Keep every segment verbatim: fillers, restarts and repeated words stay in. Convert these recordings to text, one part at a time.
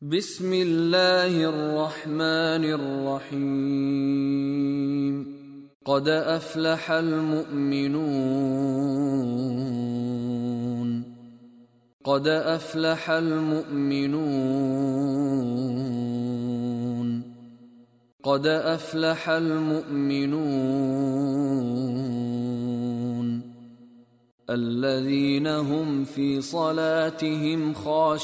بسم الله الرحمن الرحيم قد أفلح المؤمنون قد أفلح المؤمنون قد أفلح المؤمنون الذين هم في صلاتهم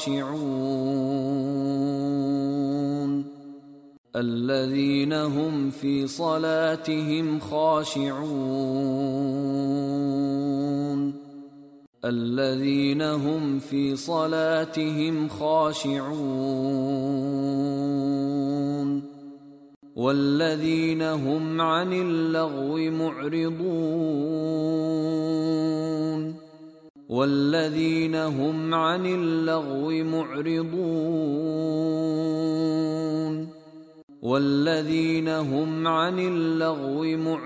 خاشعون الذين هم في صلاتهم خاشعون الذين هم في صلاتهم خاشعون والذين هم عن اللغو معرضون والذين هم عن اللغو معرضون والذين هم عن اللغو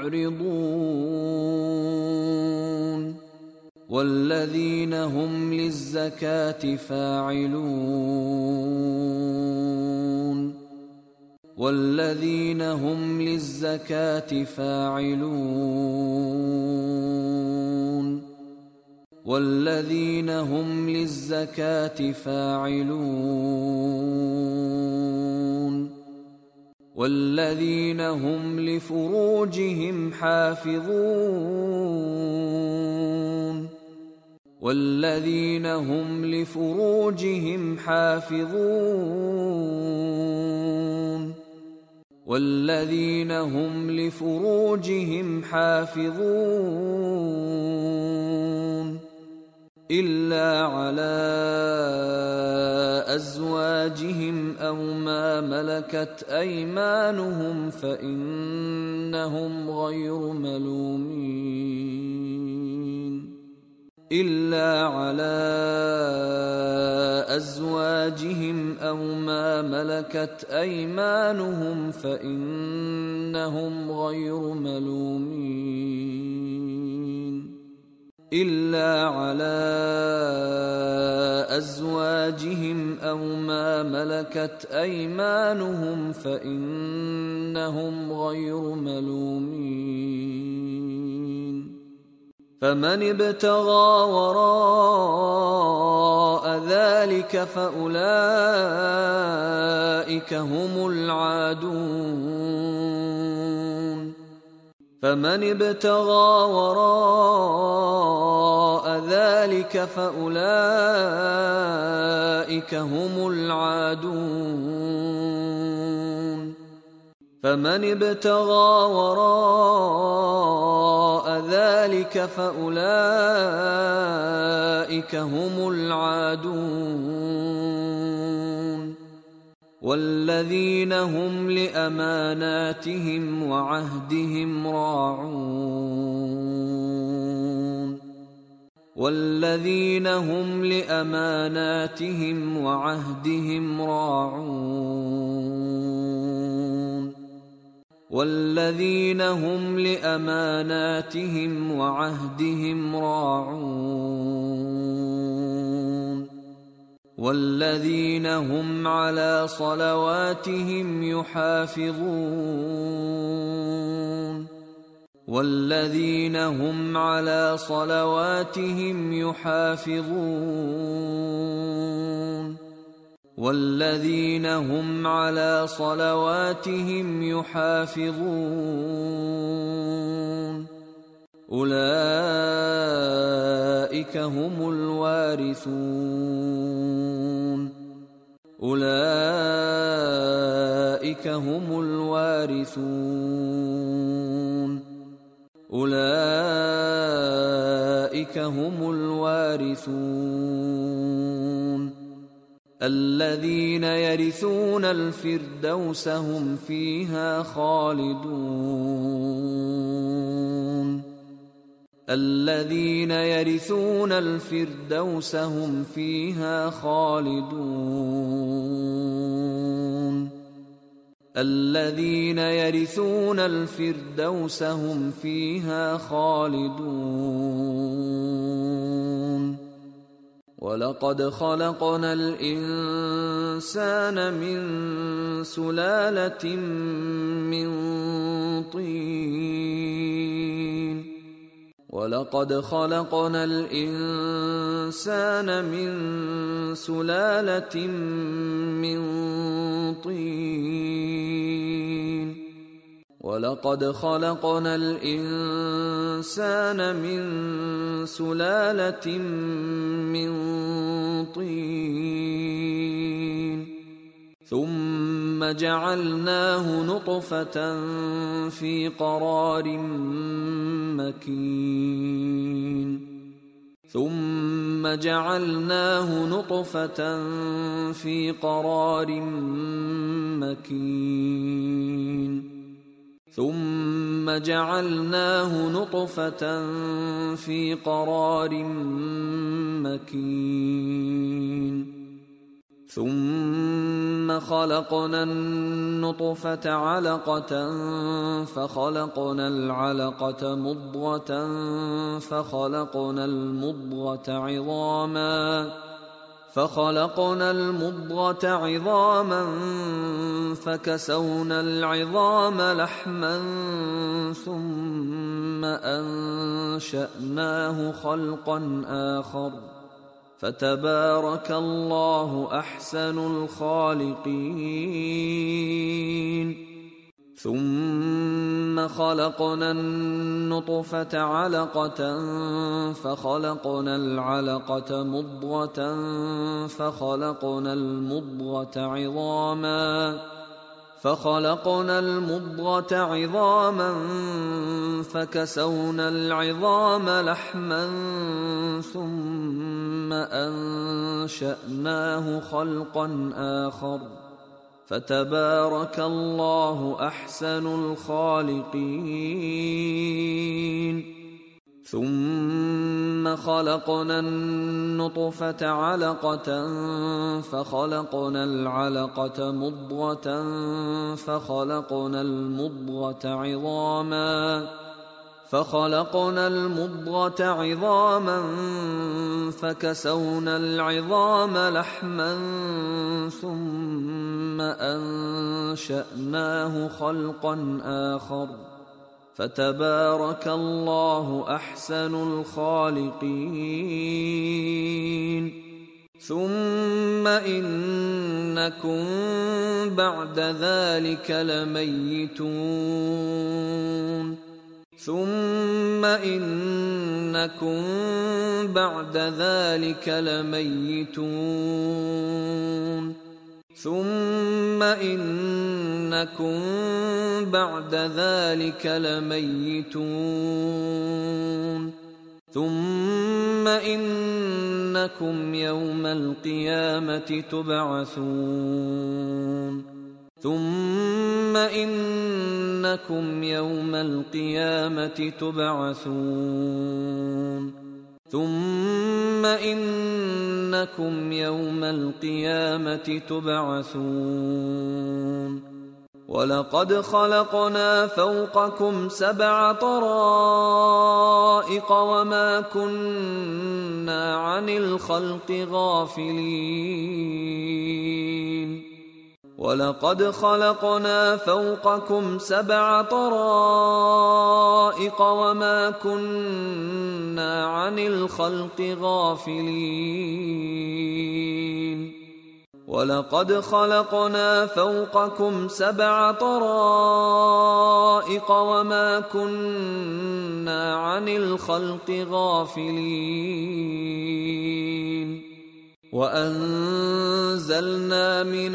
معرضون والذين هم للزكاة فاعلون والذين هم للزكاة فاعلون والذين هم للزكاة فاعلون والذين هم لفروجهم حافظون والذين هم لفروجهم حافظون والذين هم لفروجهم حافظون إلا على أزواجهم أو ما ملكت أيمانهم فإنهم غير ملومين إلا على أزواجهم أو ما ملكت أيمانهم فإنهم غير ملومين إلا على أزواجهم أو ما ملكت أيمانهم فإنهم غير ملومين فمن ابتغى وراء ذلك فأولئك هم العادون فمن ابتغى وراء ذلك فأولئك هم العادون فمن ابتغى وراء ذلك فأولئك هم العادون والذين هم لأماناتهم وعهدهم راعون والذين هم لأماناتهم وعهدهم راعون والذين هم لأماناتهم وعهدهم راعون والذين هم على صلواتهم يحافظون والذين هم على صلواتهم يحافظون والذين هم على صلواتهم يحافظون أولئك هم الوارثون أولئك هم الوارثون أولئك هم الوارثون الذين يرثون الفردوس هم فيها خالدون الذين يرثون الفردوس هم فيها خالدون الذين يرثون الفردوس هم فيها خالدون ولقد خلقنا الإنسان الإنسان من سلالة من طين ولقد خلقنا الإنسان من سلالة من طين ولقد خلقنا الإنسان من سلالة من طين ثم جعلناه نطفة في قرار مكين ثم جعلناه نطفة في قرار مكين ثم جعلناه نطفة في قرار مكين ثم خلقنا النطفة علقة فخلقنا العلقة مضغة فخلقنا المضغة عظاما فخلقنا المضغة عظاما فكسونا العظام لحما ثم أنشأناه خلقا آخر فتبارك الله أحسن الخالقين ثم خلقنا النطفة علقة فخلقنا العلقة مضغة فخلقنا المضغة عظاما فخلقنا المضغة عظاما فكسونا العظام لحما ثم أنشأناه خلقا آخر فتبارك الله أحسن الخالقين ثم خلقنا النطفة علقة فخلقنا العلقة مضغة فخلقنا المضغة عظاما فخلقنا المضغة عظاما فكسونا العظام لحما ثم أنشأناه خلقا آخر فتبارك الله أحسن الخالقين ثم إنكم بعد ذلك لميتون ثم إنكم بعد ذلك لميتون ثم إنكم بعد ذلك لميتون ثم إنكم يوم القيامة تبعثون ثم إنكم يوم القيامة تبعثون ثم إنكم يوم القيامة تبعثون ولقد خلقنا فوقكم سبع طرائق وما كنا عن الخلق غافلين ولقد خلقنا فوقكم سبع طرائق وما كنا عن الخلق غافلين ولقد خلقنا فوقكم سبع طرائق وما كنا عن الخلق غافلين وأنزلنا من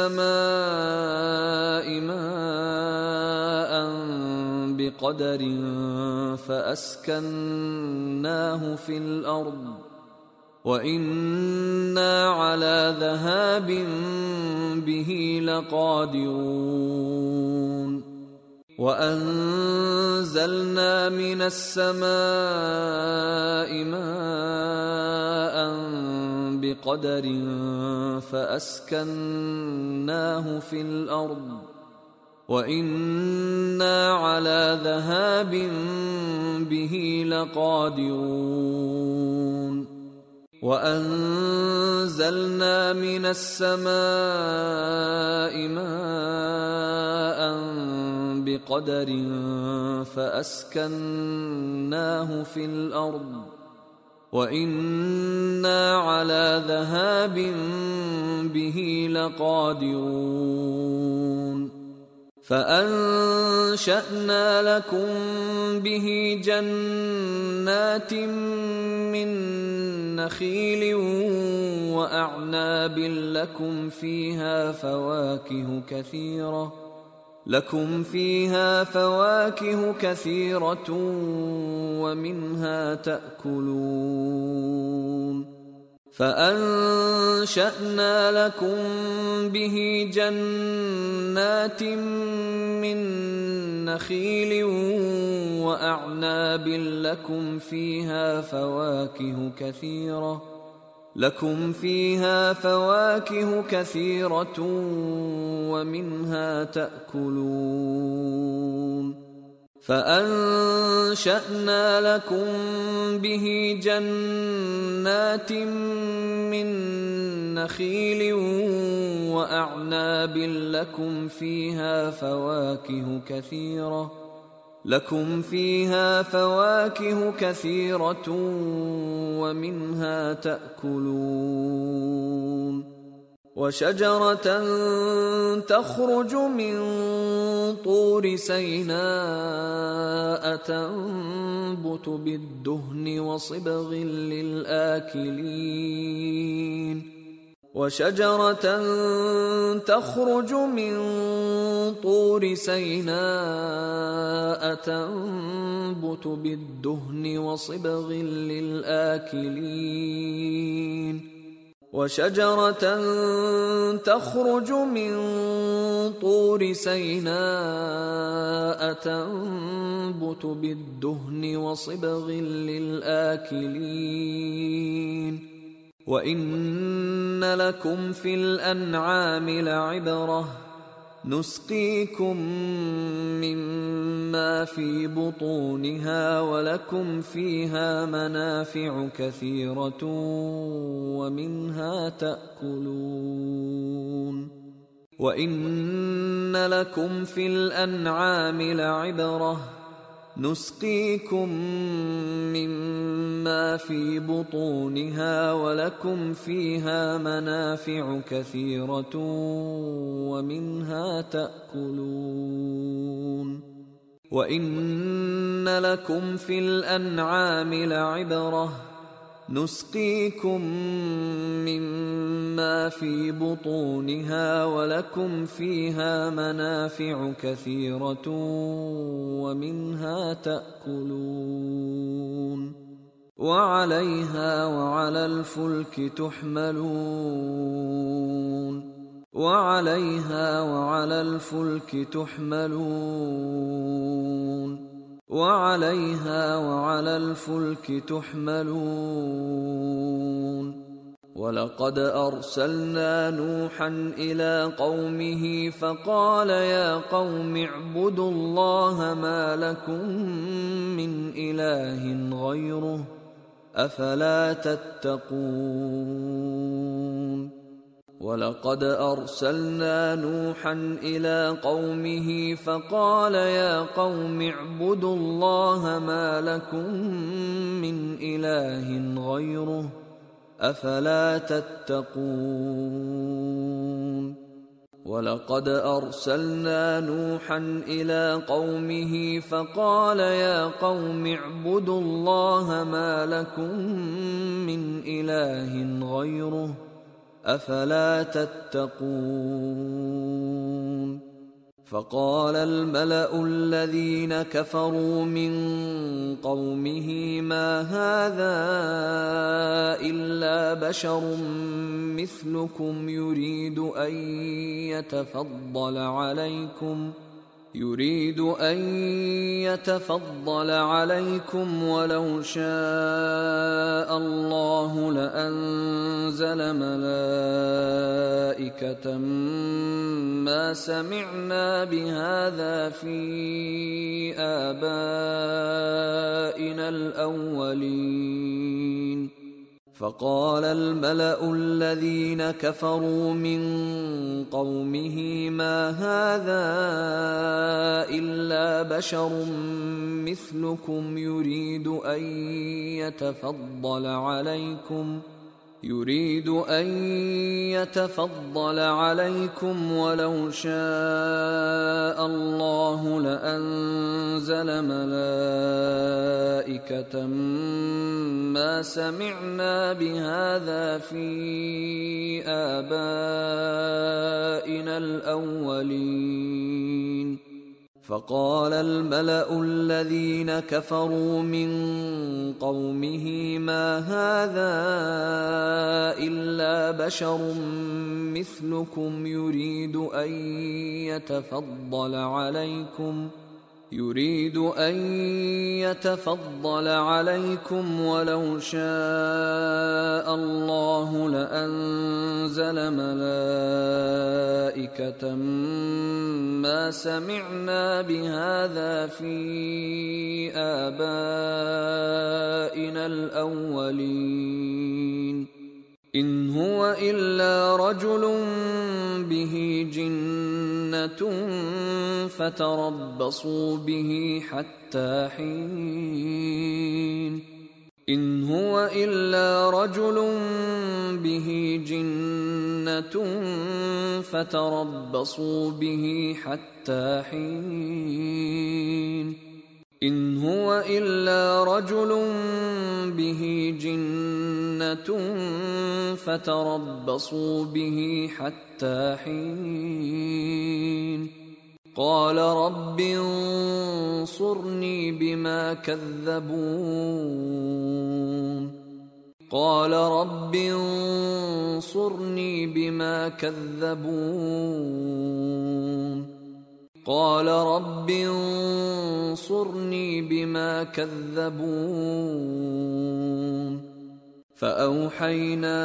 السماء ماء بقدر فأسكناه في الأرض وإنا على ذهاب به لقادرون وأنزلنا من السماء ماء بقدر فأسكناه في الأرض وإنا على ذهاب به لقادرون وأنزلنا من السماء ماء بقدر فأسكناه في الأرض وإنا على ذهاب به لقادرون فأنشأنا لكم به جنات من نخيل وأعناب لكم فيها فواكه كثيرة لكم فيها فواكه كثيرة ومنها تأكلون فأنشأنا لكم به جنات من نخيل وأعناب لكم فيها فواكه كثيرة لكم فيها فواكه كثيرة ومنها تأكلون فأنشأنا لكم به جنات من نخيل وأعناب لكم فيها فواكه كثيرة لكم فيها فواكه كثيرة ومنها تأكلون وشجرة تخرج من طور سيناء تنبت بالدهن وصبغ للآكلين وشجرة تخرج من طور سيناء تنبت بالدهن وصبغ للآكلين وشجرة تخرج من طور سيناء تنبت بالدهن وصبغ للآكلين وإن لكم في الأنعام لعبرة نسقيكم مما في بطونها ولكم فيها منافع كثيرة ومنها تأكلون وإن لكم في الأنعام لعبرة نسقيكم مما في بطونها ولكم فيها منافع كثيرة ومنها تأكلون وإن لكم في الأنعام لعبرة نسقيكم مما في بطونها ولكم فيها منافع كثيرة ومنها تأكلون وعليها وعلى الفلك تحملون وعليها وعلى الفلك تحملون وعليها وعلى الفلك تحملون ولقد أرسلنا نوحا إلى قومه فقال يا قوم اعبدوا الله ما لكم من إله غيره أفلا تتقون ولقد أرسلنا نوحا إلى قومه فقال يا قوم اعبدوا الله ما لكم من إله غيره أفلا تتقون ولقد أرسلنا نوحا إلى قومه فقال يا قوم اعبدوا الله ما لكم من إله غيره أفلا تتقون فقال الملأ الذين كفروا من قومه ما هذا إلا بشر مثلكم يريد أن يتفضل عليكم يريد أن يتفضل عليكم ولو شاء الله لأنزل ملائكة ما سمعنا بهذا في آبائنا الأولين فقال الملأ الذين كفروا من قومه ما هذا إلا بشر مثلكم يريد أن يتفضل عليكم يريد أن يتفضل عليكم ولو شاء الله لأنزل ملائكة ما سمعنا بهذا في آبائنا الأولين فقال الملأ الذين كفروا من قومه ما هذا إلا بشر مثلكم يريد أن يتفضل عليكم يريد أن يتفضل عليكم ولو شاء الله لأنزل ملائكة ما سمعنا بهذا في آبائنا الأولين إن هو إلا رجل به جنة فتربصوا به حتى حين إن هو إلا رجل به جنة فتربصوا به حتى حين إن هو إلا رجل به جنة فتربصوا به حتى حين قال رب انصرني بما كذبون قال رب انصرني بما كذبون قال رب انصرني بما كذبون فأوحينا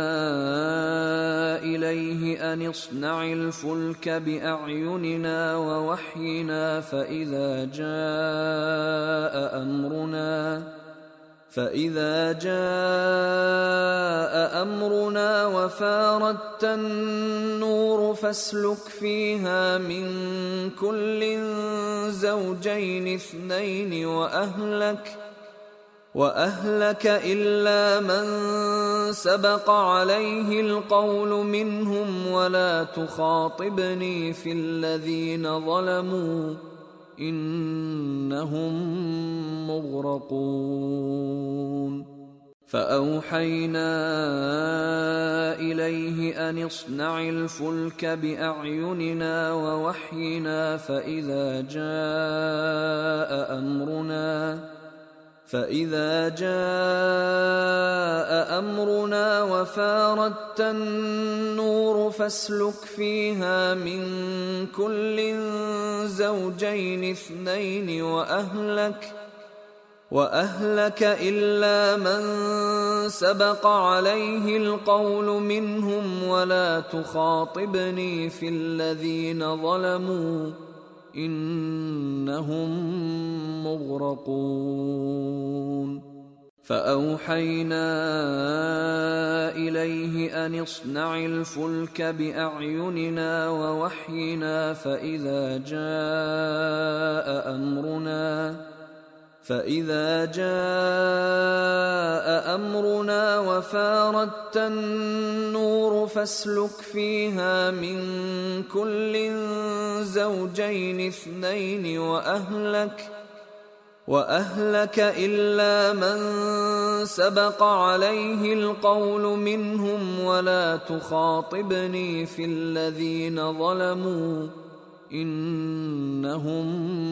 إليه أن اصنع الفلك بأعيننا ووحينا فإذا جاء أمرنا فإذا جاء أمرنا وفاردت النور فاسلك فيها من كل زوجين اثنين وأهلك وأهلك إلا من سبق عليه القول منهم ولا تخاطبني في الذين ظلموا إنهم مغرقون فأوحينا إليه أن اصنع الفلك بأعيننا ووحينا فإذا جاء أمرنا فإذا جاء أمرنا وفاردت النور فاسلك فيها من كل زوجين اثنين وأهلك وأهلك إلا من سبق عليه القول منهم ولا تخاطبني في الذين ظلموا إنهم مغرقون فأوحينا إليه أن اصنع الفلك بأعيننا ووحينا فإذا جاء أمرنا فإذا جاء أمرنا وفاردت النور فاسلك فيها من كل زوجين اثنين وأهلك وأهلك إلا من سبق عليه القول منهم ولا تخاطبني في الذين ظلموا إنهم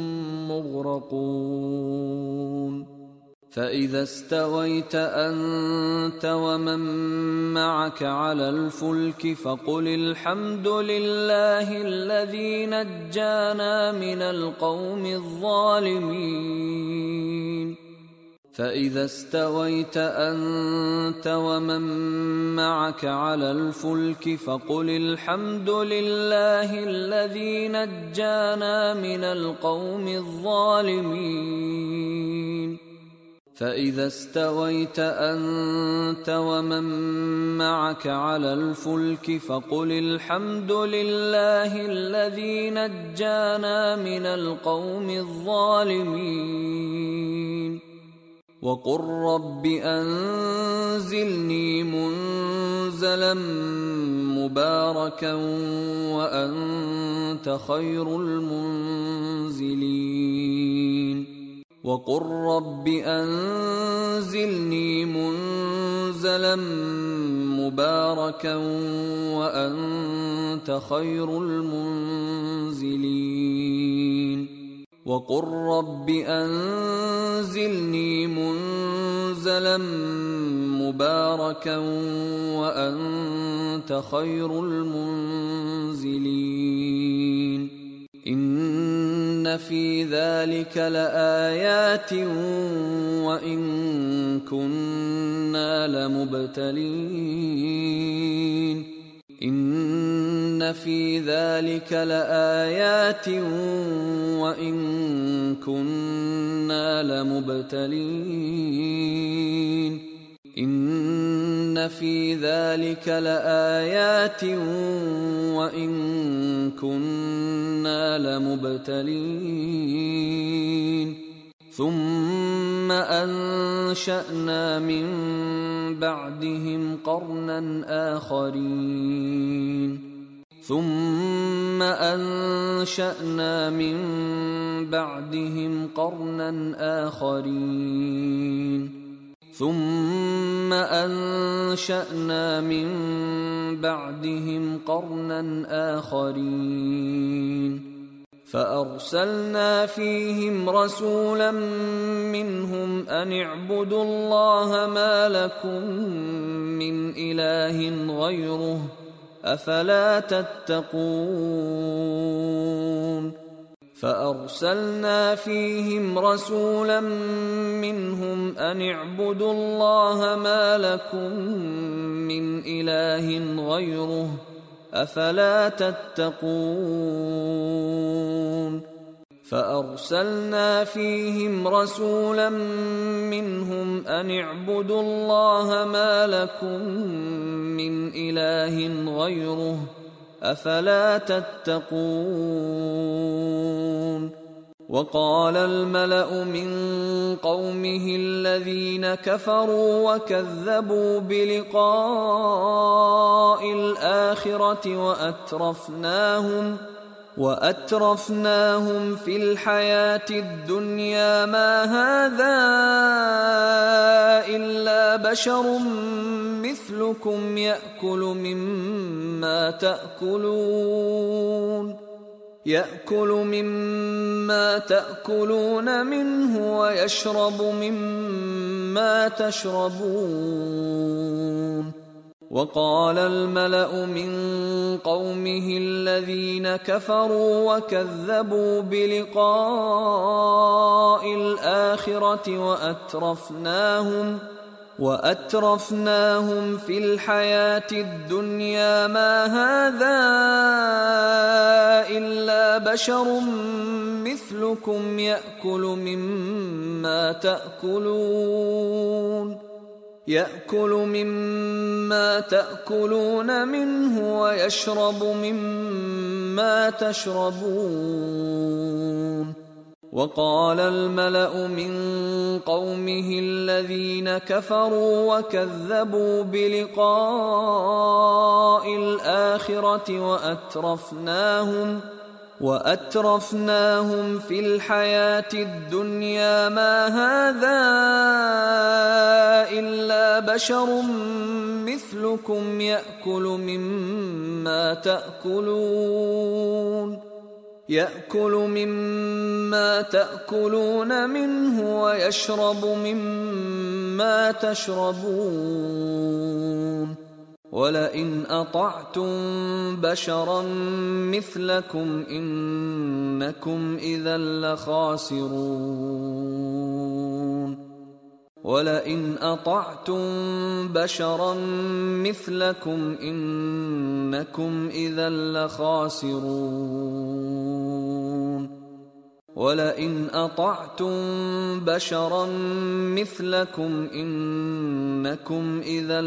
مغرقون فإذا استويت أنت ومن معك على الفلك فقل الحمد لله الذي نجانا من القوم الظالمين فإذا استويت أنت ومن معك على الفلك فقل الحمد لله الذي نجانا من القوم الظالمين فإذا استويت أنت ومن معك على الفلك فقل الحمد لله الذي نجانا من القوم الظالمين وقل رب أنزلني منزلا مباركا وأنت خير المنزلين وقل رب أنزلني منزلا مباركا وأنت خير المنزلين وقل رب أنزلني منزلا مباركا وأنت خير المنزلين إن في ذلك لآيات وإن كنا لمبتلين إن في ذلك لآيات وإن كنا لمبتلين إن في ذلك لآيات وإن كنا لمبتلين ثم أنشأنا من بعدهم قرنا آخرين ثم أنشأنا من بعدهم قرنا آخرين ثم أنشأنا من بعدهم قرنا آخرين فأرسلنا فيهم رسولا منهم أن اعبدوا الله ما لكم من إله غيره أفلا تتقون فأرسلنا فيهم رسولا منهم أن اعبدوا الله ما لكم من إله غيره أفلا تتقون فأرسلنا فيهم رسولا منهم أن اعبدوا الله ما لكم من إله غيره أفلا تتقون وقال الملأ من قومه الذين كفروا وكذبوا بلقاء الآخرة وأترفناهم وأترفناهم في الحياة الدنيا ما هذا إلا بشر مثلكم يأكل مما تأكلون يأكل مما تأكلون منه ويشرب مما تشربون وقال الملأ من قومه الذين كفروا وكذبوا بلقاء الآخرة وأترفناهم وأترفناهم في الحياة الدنيا ما هذا إلا بشر مثلكم يأكل مما تأكلون يأكل مما تأكلون منه ويشرب مما تشربون وقال الملأ من قومه الذين كفروا وكذبوا بلقاء الآخرة وأترفناهم وأترفناهم في الحياة الدنيا ما هذا إلا بشر مثلكم يأكل مما تأكلون يأكل مما تأكلون منه ويشرب مما تشربون ولئن أطعتم بشرا مثلكم إنكم إذا لخاسرون ولئن أطعتم بشرا مثلكم إنكم إذا لخاسرون ولئن أطعتم بشرا مثلكم إنكم إذا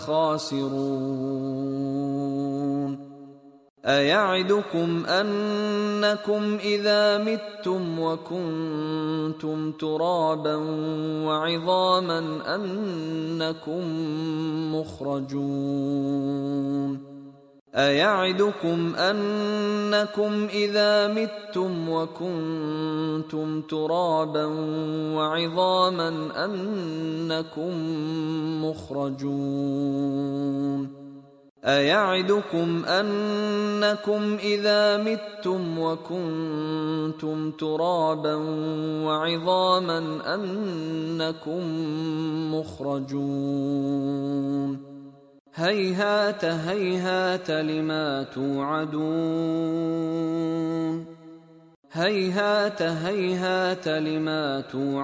لخاسرون أيعدكم أنكم إذا متم وكنتم ترابا وعظاما أنكم مخرجون أيعدكم أنكم إذا متم وكنتم ترابا وعظاما أنكم مخرجون أيعدكم أنكم إذا متم وكنتم ترابا وعظاما أنكم مخرجون هيهات هيهات لما توعدون هيهات هيهات لما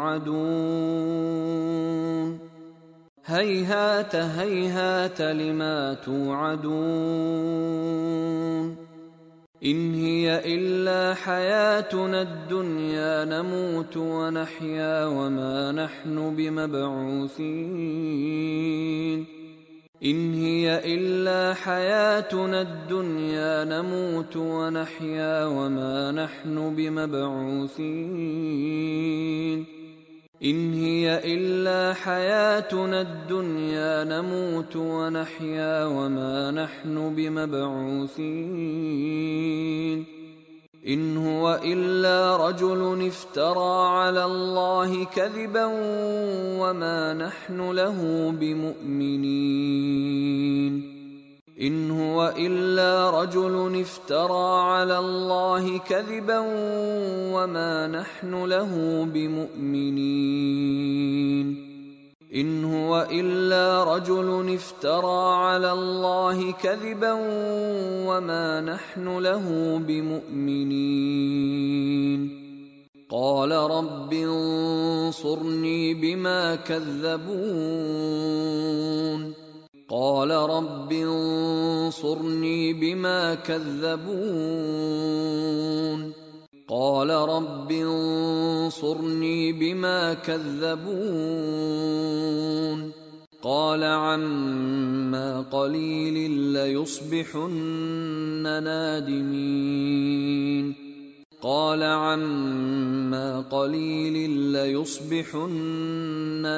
توعدون هيهات هيهات لما توعدون إن هي إلا حياتنا الدنيا نموت ونحيا وما نحن بمبعوثين إن هي إلا حياتنا الدنيا نموت ونحيا وما نحن بمبعوثين إن هي إلا حياتنا الدنيا نموت ونحيا وما نحن بمبعوثين إن هو إلا رجل افترى على الله كذبا وما نحن له بمؤمنين إن هو إلا رجل افترى على الله كذبا وما نحن له بمؤمنين إن هو إلا رجل افترى على الله كذبا وما نحن له بمؤمنين قال رب انصرني بما كذبون قال رب انصرني بما كذبون قال رب انصرني بما كذبون قال عما قليل ليصبحن نادمين قال عما قليل ليصبحن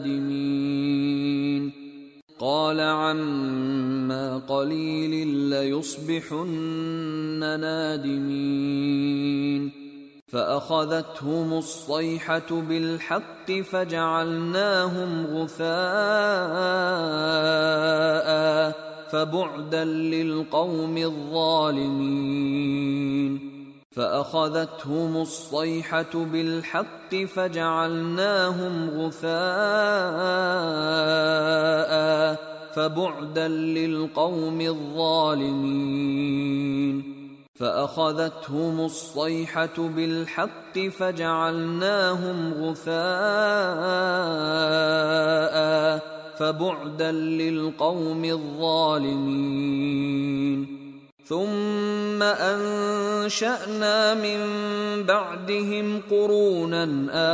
نادمين قال عما قليل ليصبحن نادمين فأخذتهم الصيحة بالحق فجعلناهم غثاء فبعدا للقوم الظالمين فأخذتهم الصيحة بالحق فجعلناهم غثاء فبعدا للقوم الظالمين فأخذتهم الصيحة بالحق فجعلناهم غثاء فبعدا للقوم الظالمين ثم أنشأنا من بعدهم قرونا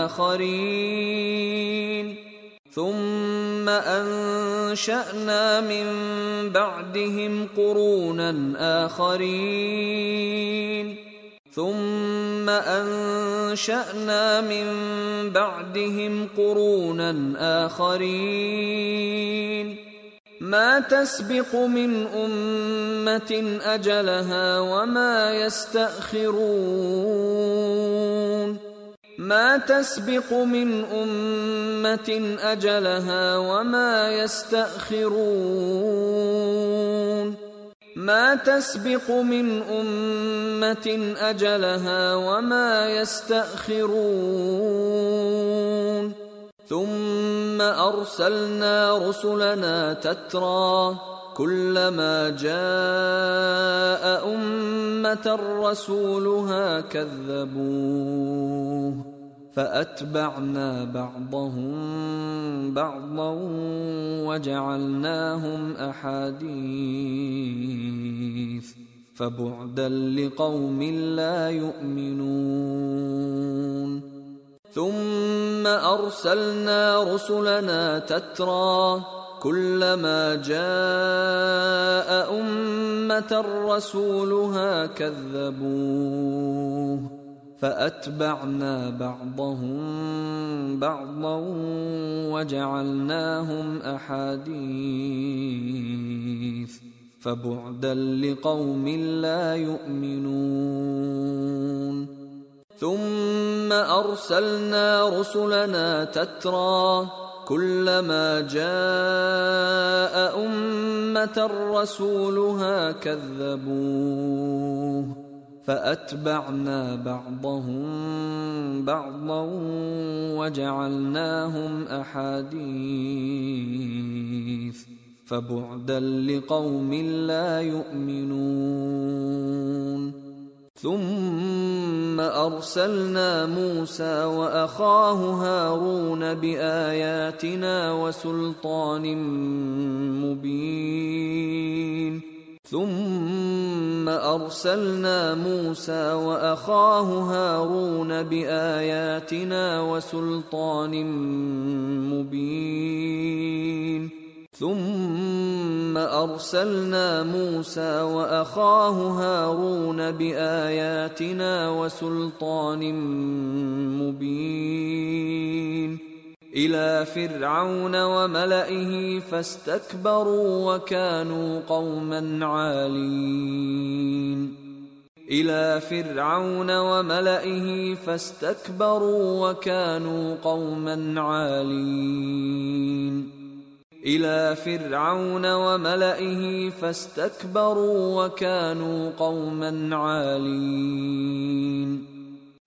آخرين ثم أنشأنا من بعدهم قرونا آخرين ثم أنشأنا من بعدهم قرونا آخرين ما تسبق من أمة أجلها وما يستأخرون ما تسبق من أمة أجلها وما يستأخرون ما تسبق من أمة أجلها وما يستأخرون ثم أرسلنا رسلنا تترى كلما جاء أمة رسولها كذبوه فأتبعنا بعضهم بعضا وجعلناهم أحاديث فبعدا لقوم لا يؤمنون ثم أرسلنا رسلنا تترى كلما جاء أمة رسولها كذبوه فأتبعنا بعضهم بعضا وجعلناهم أحاديث فبعدا لقوم لا يؤمنون ثم أرسلنا رسلنا تترى كلما جاء أمة رسولها كذبوه فأتبعنا بعضهم بعضا وجعلناهم أحاديث فبعدا لقوم لا يؤمنون ثم أرسلنا موسى وأخاه هارون بآياتنا وسلطان مبين ثم أرسلنا موسى وأخاه هارون بآياتنا وسلطان مبين ثم أرسلنا موسى وأخاه هارون بآياتنا وسلطان مبين إلى فرعون وملئه فاستكبروا وكانوا قوما عالين إلى فرعون وملئه فاستكبروا وكانوا قوما عالين إلى فرعون وملئه فاستكبروا وكانوا قوما عالين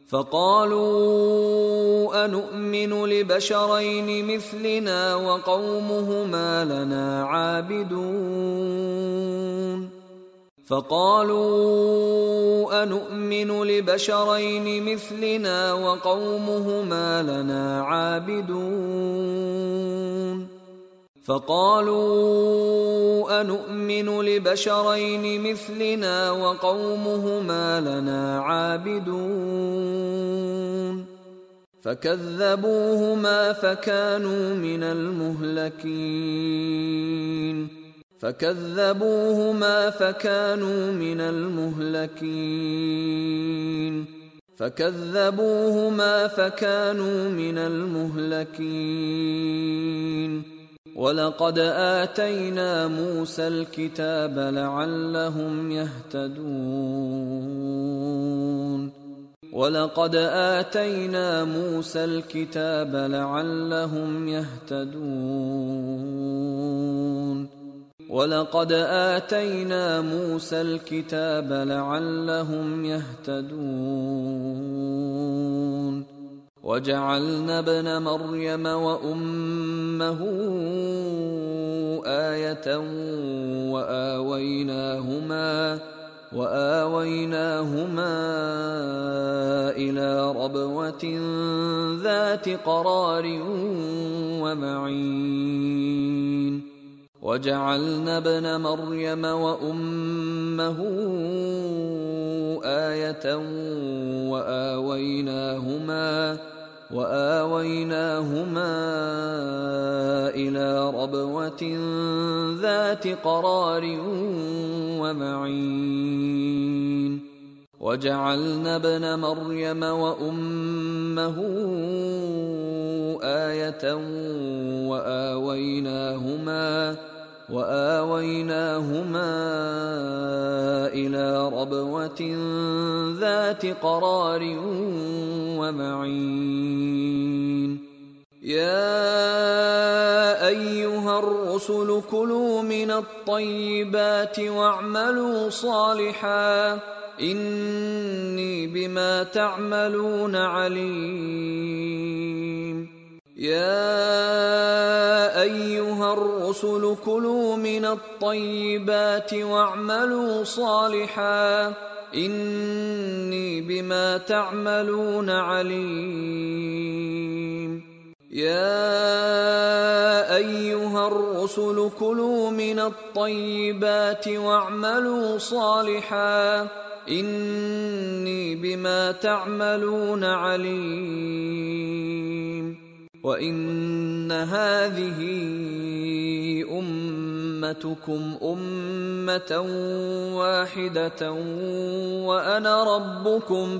فقالوا أنؤمن لبشرين مثلنا وقومهما لنا عابدون فقالوا أنؤمن لبشرين مثلنا وقومهما لنا عابدون فقالوا أنؤمن لبشرين مثلنا وقومهما لنا عابدون فكذبوهما فكانوا من المهلكين فكذبوهما فكانوا من المهلكين فكذبوهما فكانوا من المهلكين ولقد آتينا موسى الكتاب لعلهم يهتدون ولقد آتينا موسى الكتاب لعلهم يهتدون ولقد آتينا موسى الكتاب لعلهم يهتدون وجعلنا ابن مريم وأمه آية وآويناهما وآويناهما إلى ربوة ذات قرار ومعين وجعلنا ابن مريم وأمه آية وآويناهما وآويناهما إلى ربوة ذات قرار ومعين وجعلنا ابن مريم وأمه آية وآويناهما وآويناهما إلى ربوة ذات قرار ومعين يا أيها الرسل كلوا من الطيبات واعملوا صالحا إني بما تعملون عليم يا أيها الرسل كلوا من الطيبات واعملوا صالحا إني بما تعملون عليم يا أيها الرسل كلوا من الطيبات واعملوا صالحا إني بما تعملون عليم. وإن هذه أمتكم أمة واحدة وأنا ربكم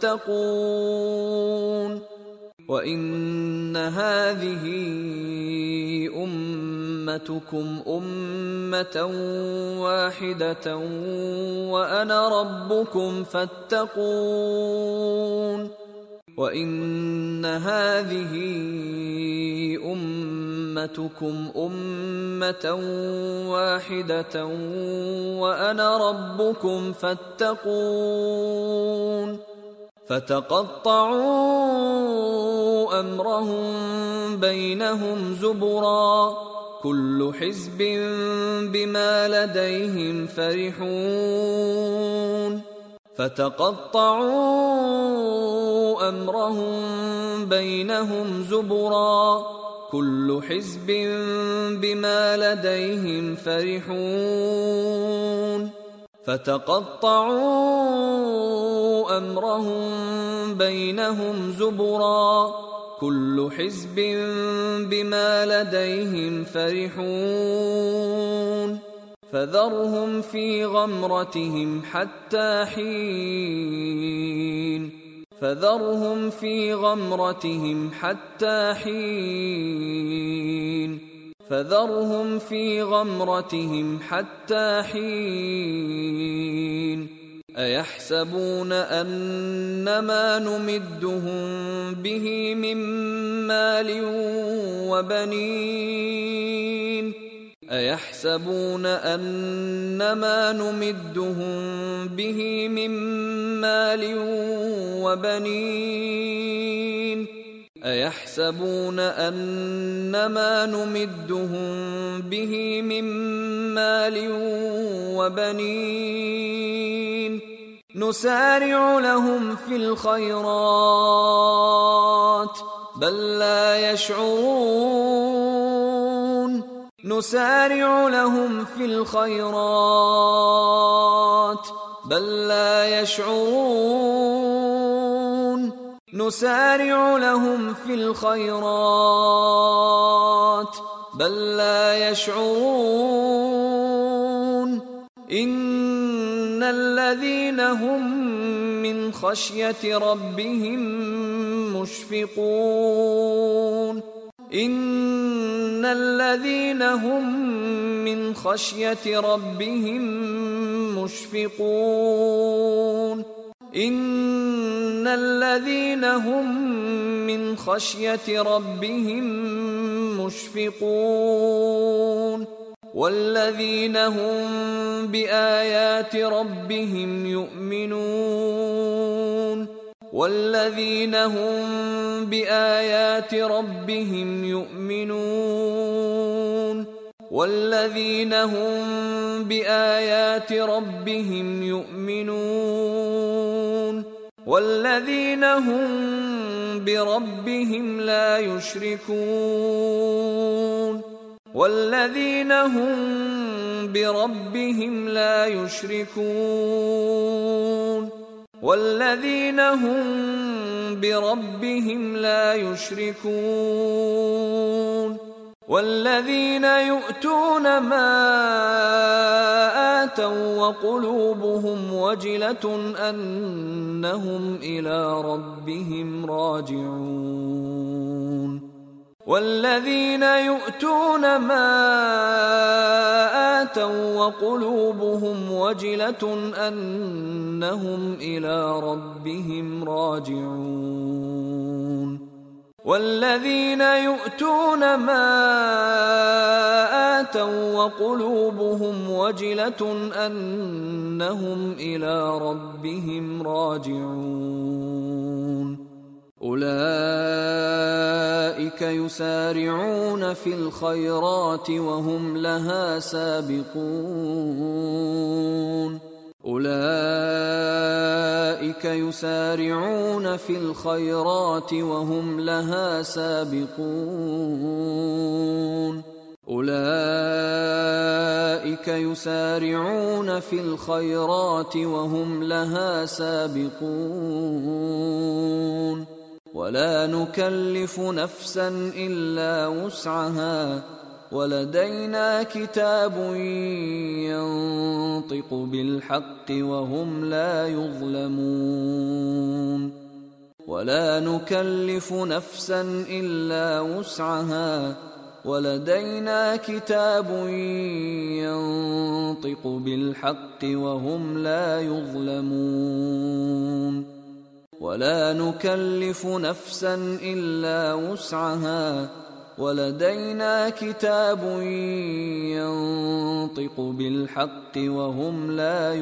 فاتقون. وإن هذه أمتكم أمة واحدة وأنا ربكم فاتقون. وإن هذه أمتكم أمة واحدة وأنا ربكم فاتقون. فتقطعوا أمرهم بينهم زبرا كل حزب بما لديهم فرحون. فتقطعوا أمرهم بينهم زبرا كل حزب بما لديهم فرحون. فتقطعوا أمرهم بينهم زبرا كل حزب بما لديهم فرحون. فذرهم في غمرتهم حتى حين فذرهم في غمرتهم حتى حين فذرهم في غمرتهم حتى حين. أيحسبون أنما نمدهم به من مال وبنين أيحسبون أنما نمدهم به من مال وبنين أيحسبون أنما نمدهم به من مال وبنين نسارع لهم في الخيرات بل لا يشعرون نسارع لهم في الخيرات بل لا يشعرون نسارع لهم في الخيرات بل لا يشعرون إن الذين هم من خشية ربهم مشفقون إن الذين هم من خشية ربهم مشفقون إن الذين هم من خشية ربهم مشفقون والذين هم بآيات ربهم يؤمنون والذين هم بآيات ربهم يؤمنون والذين هم بآيات ربهم يؤمنون والذين هم بربهم لا يشركون والذين هم بربهم لا يشركون والذين هم بربهم لا يشركون والذين يؤتون ما آتوا وقلوبهم وجلة أنهم إلى ربهم راجعون والذين يؤتون ما آتوا وقلوبهم وجلة أنهم إلى ربهم راجعون والذين يؤتون ما آتوا وقلوبهم وجلة أنهم إلى ربهم راجعون أولئك يسارعون في الخيرات وهم لها سابقون أولئك أولئك يسارعون في الخيرات وهم لها سابقون أولئك يسارعون في الخيرات وهم لها سابقون ولا نكلف نفسا إلا وسعها ولدينا كتاب ينطق بالحق وهم لا يظلمون ولا نكلف نفسا إلا وسعها ولدينا كتاب ينطق بالحق وهم لا يظلمون ولا نكلف نفسا إلا وسعها ولدينا كتاب ينطق بالحق وهم لا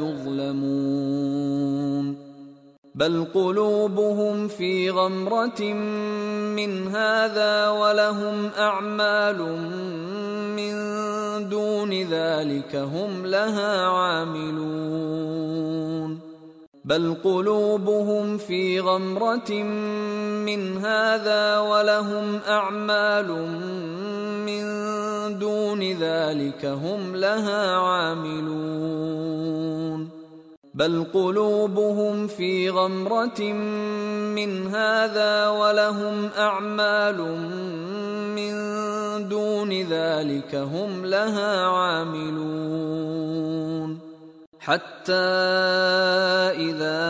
يظلمون بل قلوبهم في غمرة من هذا ولهم أعمال من دون ذلك هم لها عاملون بل قلوبهم في غمرة من هذا ولهم أعمال من دون ذلك هم لها عاملون بل قلوبهم في غمرة من هذا ولهم أعمال من دون ذلك هم لها عاملون حتى إذا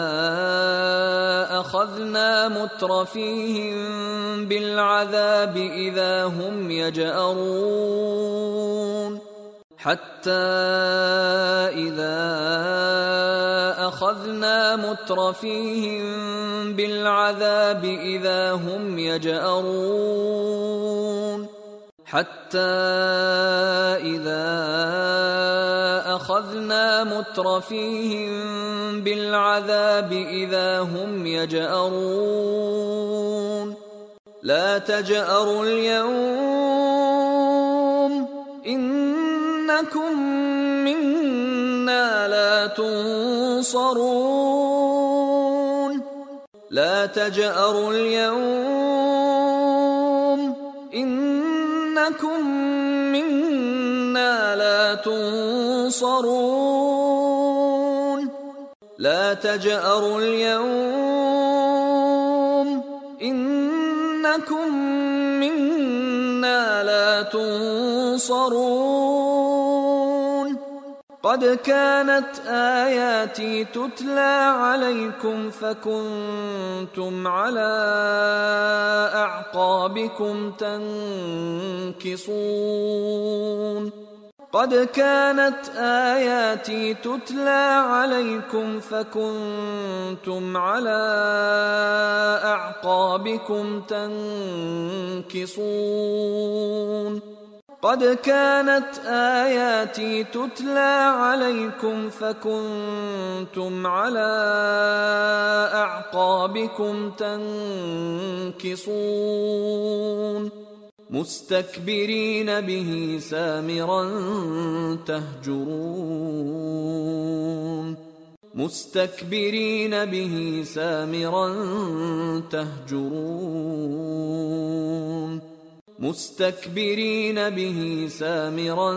أخذنا مترفيهم بالعذاب إذا هم يجأرون حتى إذا أخذنا مترفيهم بالعذاب إذا هم يجأرون حتى إذا أخذنا مترفيهم بالعذاب إذا هم يجأرون لا تجأروا اليوم إنكم منا لا تنصرون لا تجأروا اليوم إنكم منا لا تنصرون لا تجأروا اليوم إنكم منا لا تنصرون قد كانت آياتي تتلى عليكم فكنتم على أعقابكم تنكصون قد كانت آياتي تتلى عليكم فكنتم على أعقابكم تنكصون قد كانت آياتي تتلى عليكم فكنتم على أعقابكم تنكصون مستكبرين به سامرا تهجرون مستكبرين به سامرا تهجرون مستكبرين به سامرا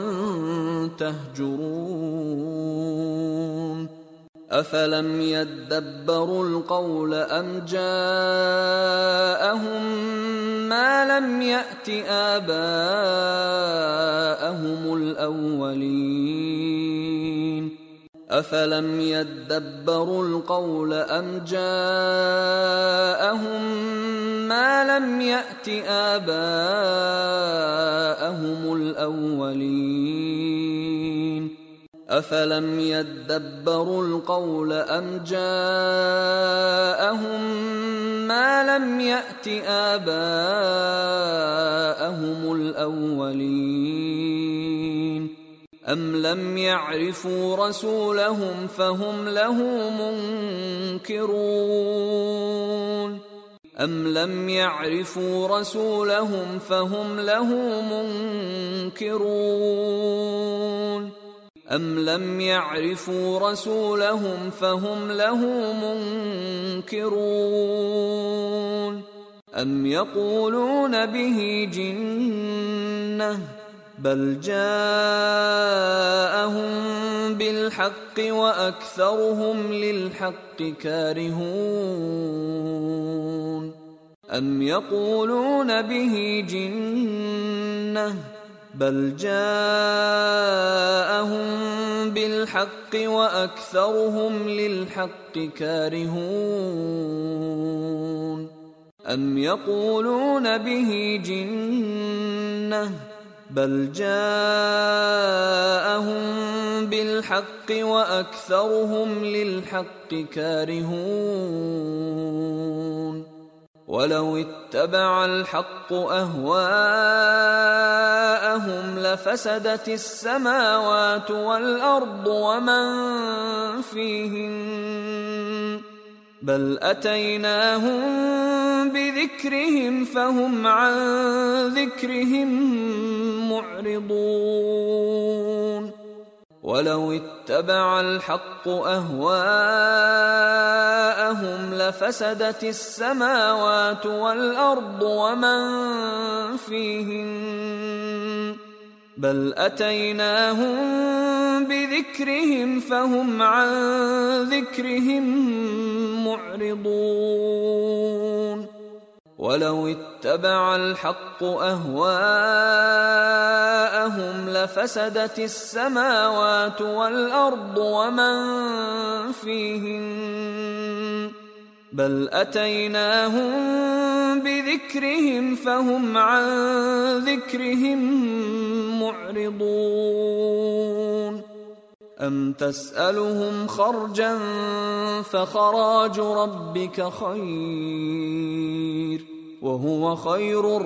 تهجرون أفلم يدبروا القول أم جاءهم ما لم يأت آباءهم الأولين أفلم يدبروا القول أم جاءهم ما لم يأت آباءهم الأولين أفلم يدبروا القول أم جاءهم ما لم يأت آباءهم الأولين أم لم يعرفوا رسولهم فهم له منكرون أم لم يعرفوا رسولهم فهم له منكرون أم لم يعرفوا رسولهم فهم له منكرون أم يقولون به جنة بل جاءهم بالحق وأكثرهم للحق كارهون أم يقولون به جنة بل جاءهم بالحق وأكثرهم للحق كارهون أم يقولون به جنة بل جاءهم بالحق وأكثرهم للحق كارهون ولو اتبع الحق أهواءهم لفسدت السماوات والأرض ومن فيهن بل أتيناهم بذكرهم فهم عن ذكرهم معرضون ولو اتبع الحق أهواءهم لفسدت السماوات والأرض ومن فيهن بل أتيناهم بذكرهم فهم عن ذكرهم معرضون ولو اتبع الحق أهواءهم لفسدت السماوات والأرض ومن فيهن بل أتيناهم بذكرهم فهم عن ذكرهم معرضون أم تسألهم خرجا فخراج ربك خير وهو خير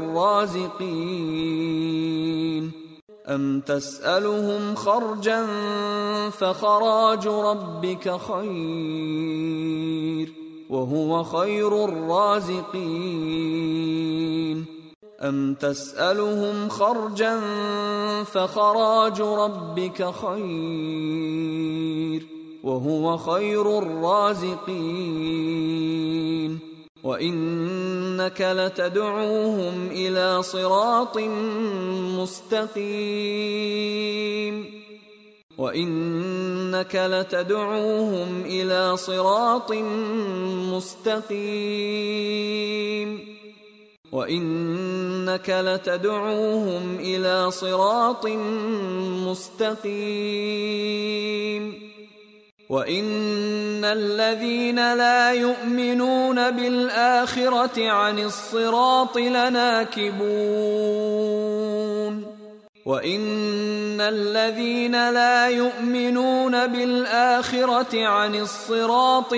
الرازقين أم تسألهم خرجا فخراج ربك خير وهو خير الرازقين أم تسألهم خرجا فخراج ربك خير وهو خير الرازقين وإنك لتدعوهم إلى صراط مستقيم وإنك لتدعوهم إلى صراط مستقيم وإنك لتدعوهم إلى صراط مستقيم وإن الذين لا يؤمنون بالآخرة عن الصراط لناكبون وإن الذين لا يؤمنون بالآخرة عن الصراط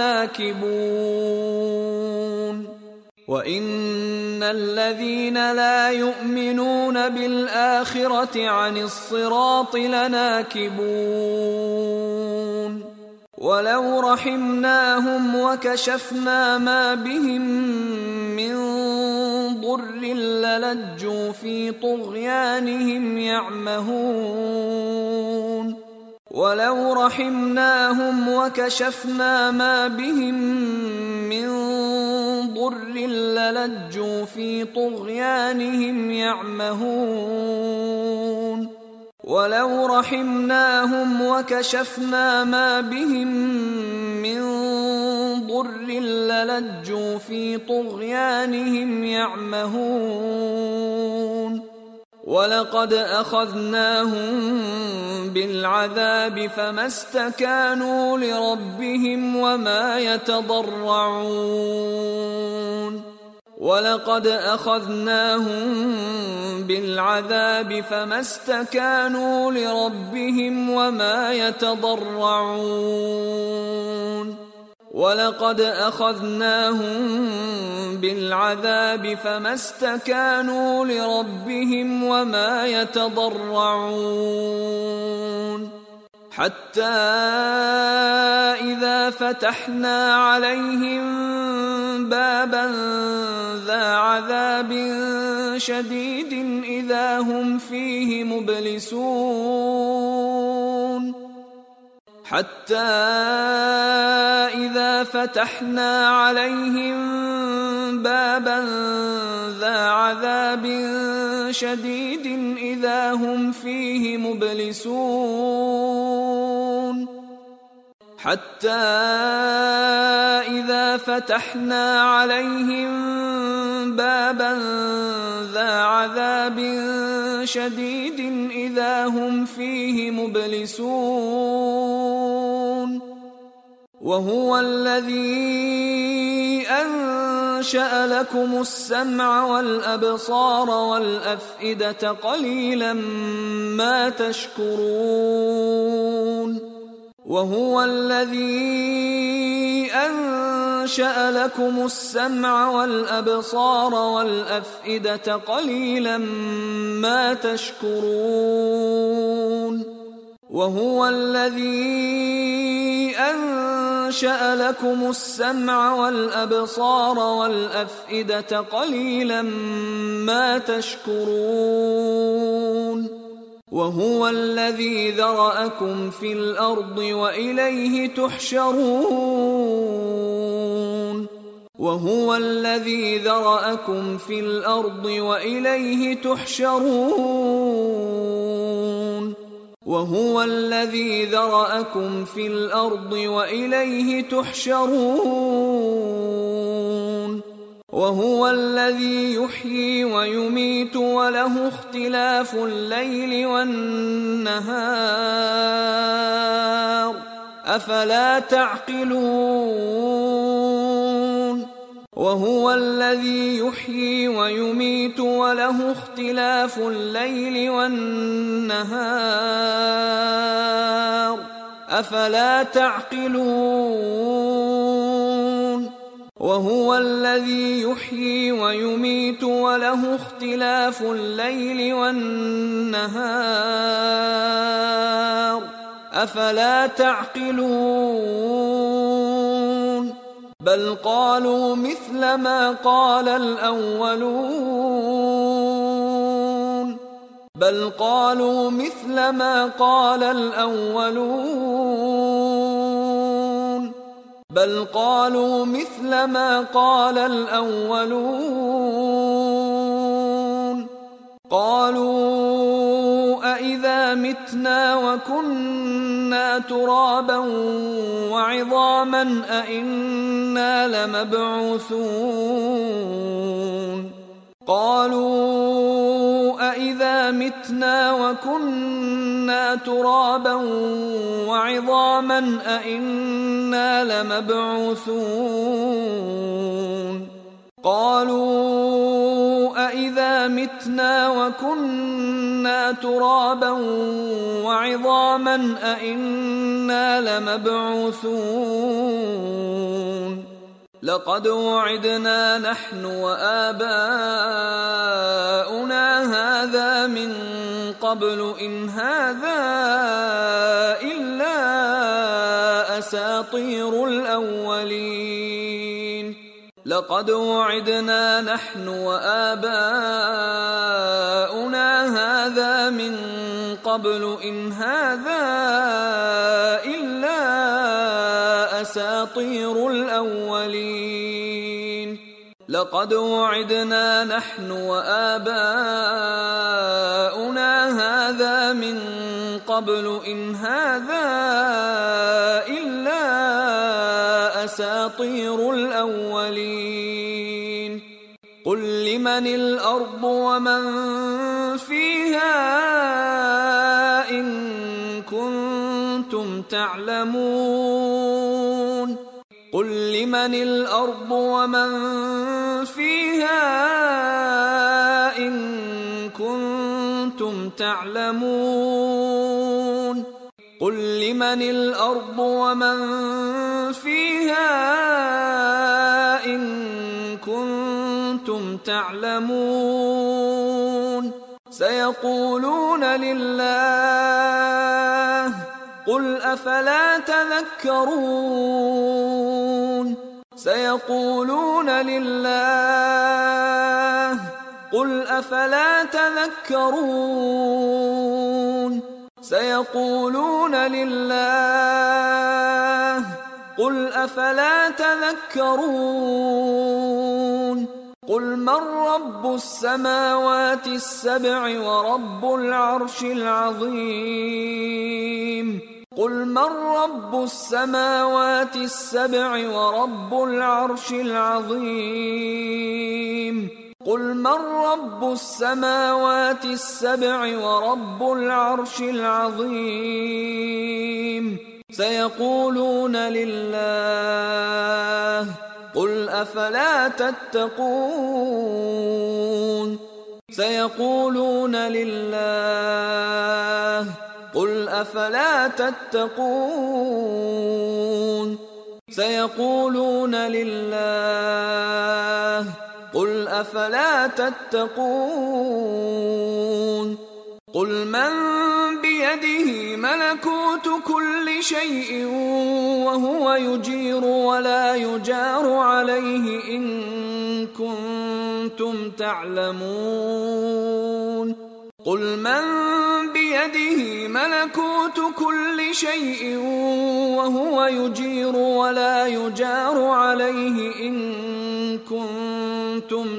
لناكبون وإن الذين لا يؤمنون بالآخرة عن الصراط لناكبون ولو رحمناهم وكشفنا ما بهم من ضر للجوا في طغيانهم يعمهون ولو رحمناهم وكشفنا ما بهم من ضر للجوا في طغيانهم يعمهون ولو رحمناهم وكشفنا ما بهم من ضر للجوا في طغيانهم يعمهون ولقد أخذناهم بالعذاب فما استكانوا لربهم وما يتضرعون ولقد أخذناهم بالعذاب فما استكانوا لربهم وما يتضرعون ولقد أخذناهم بالعذاب فما استكانوا لربهم وما يتضرعون حتى إذا فتحنا عليهم بابا ذا عذاب شديد إذا هم فيه مبلسون حتى إذا فتحنا عليهم بابا ذا عذاب شديد إذا هم فيه مبلسون حتى إذا فتحنا عليهم بابا ذا عذاب شديد إذا هم فيه مبلسون وهو الذي أنشأ لكم السمع والأبصار والأفئدة قليلا ما تشكرون وهو الذي أنشأ لكم السمع والأبصار والأفئدة قليلا ما تشكرون وهو الذي أنشأ لكم السمع والأبصار والأفئدة قليلا ما تشكرون وهو الذي ذرأكم في الأرض وإليه تحشرون وهو الذي ذرأكم في الأرض وإليه تحشرون وهو الذي ذرأكم في الأرض وإليه تحشرون وهو الذي يحيي ويميت وله اختلاف الليل والنهار أفلا تعقلون وهو الذي يحيي ويميت وله اختلاف الليل والنهار أفلا تعقلون وهو الذي يحيي ويميت وله اختلاف الليل والنهار أفلا تعقلون بل قالوا مثل ما قال الأولون بل قالوا مثل ما قال الأولون بل قالوا مثل ما قال الأولون قالوا أإذا متنا وكنا ترابا وعظاما أإنا لمبعوثون قالوا أإذا متنا وكنا ترابا وعظاما أإنا لمبعوثون قالوا أإذا متنا وكنا ترابا وعظاما أإنا لمبعوثون لقد وعدنا نحن وآباؤنا هذا من قبل إن هذا إلا أساطير الأولين لقد وعدنا نحن وآباؤنا هذا من قبل إن هذا إلا أساطير الأولين لقد وعدنا نحن وآباؤنا هذا من قبل إن هذا إلا أساطير الأولين قل لمن الأرض ومن فيها إن كنتم تعلمون قل لمن الأرض ومن فيها إن كنتم تعلمون قل لمن الأرض ومن فيها إن كنتم تعلمون سيقولون لله قل أفلا تذكرون سيقولون لله قل أفلا تذكرون سيقولون لله قل أفلا تذكرون قل من رب السماوات السبع ورب العرش العظيم قل من رب السماوات السبع ورب العرش العظيم قل من رب السماوات السبع ورب العرش العظيم سيقولون لله قل أفلا تتقون سيقولون لله قل أفلا تتقون سيقولون لله قل أفلا تتقون قل من بيده ملكوت كل شيء وهو يجير ولا يجار عليه إن كنتم تعلمون قل من بيده ملكوت كل شيء وهو يجير ولا يجار عليه إن كنتم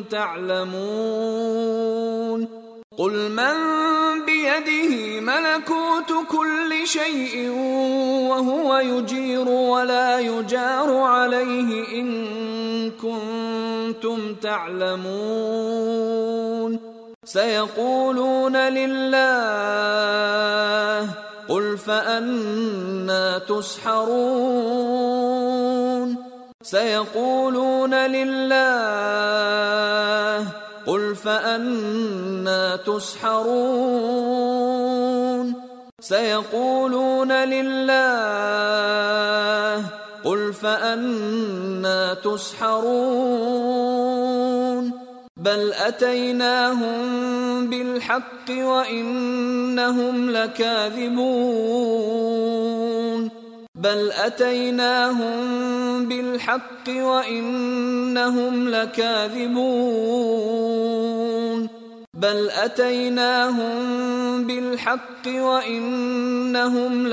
تعلمون قل من بيده ملكوت كل شيء وهو يجير ولا يجار عليه إن كنتم تعلمون سيقولون لله قل فأنى تسحرون سيقولون لله قل فأنى تسحرون سيقولون لله قل فأنى تسحرون بل أتيناهم بالحق وإنهم لكاذبون بل أتيناهم بالحق وإنهم لكاذبون بل أتيناهم بالحق وإنهم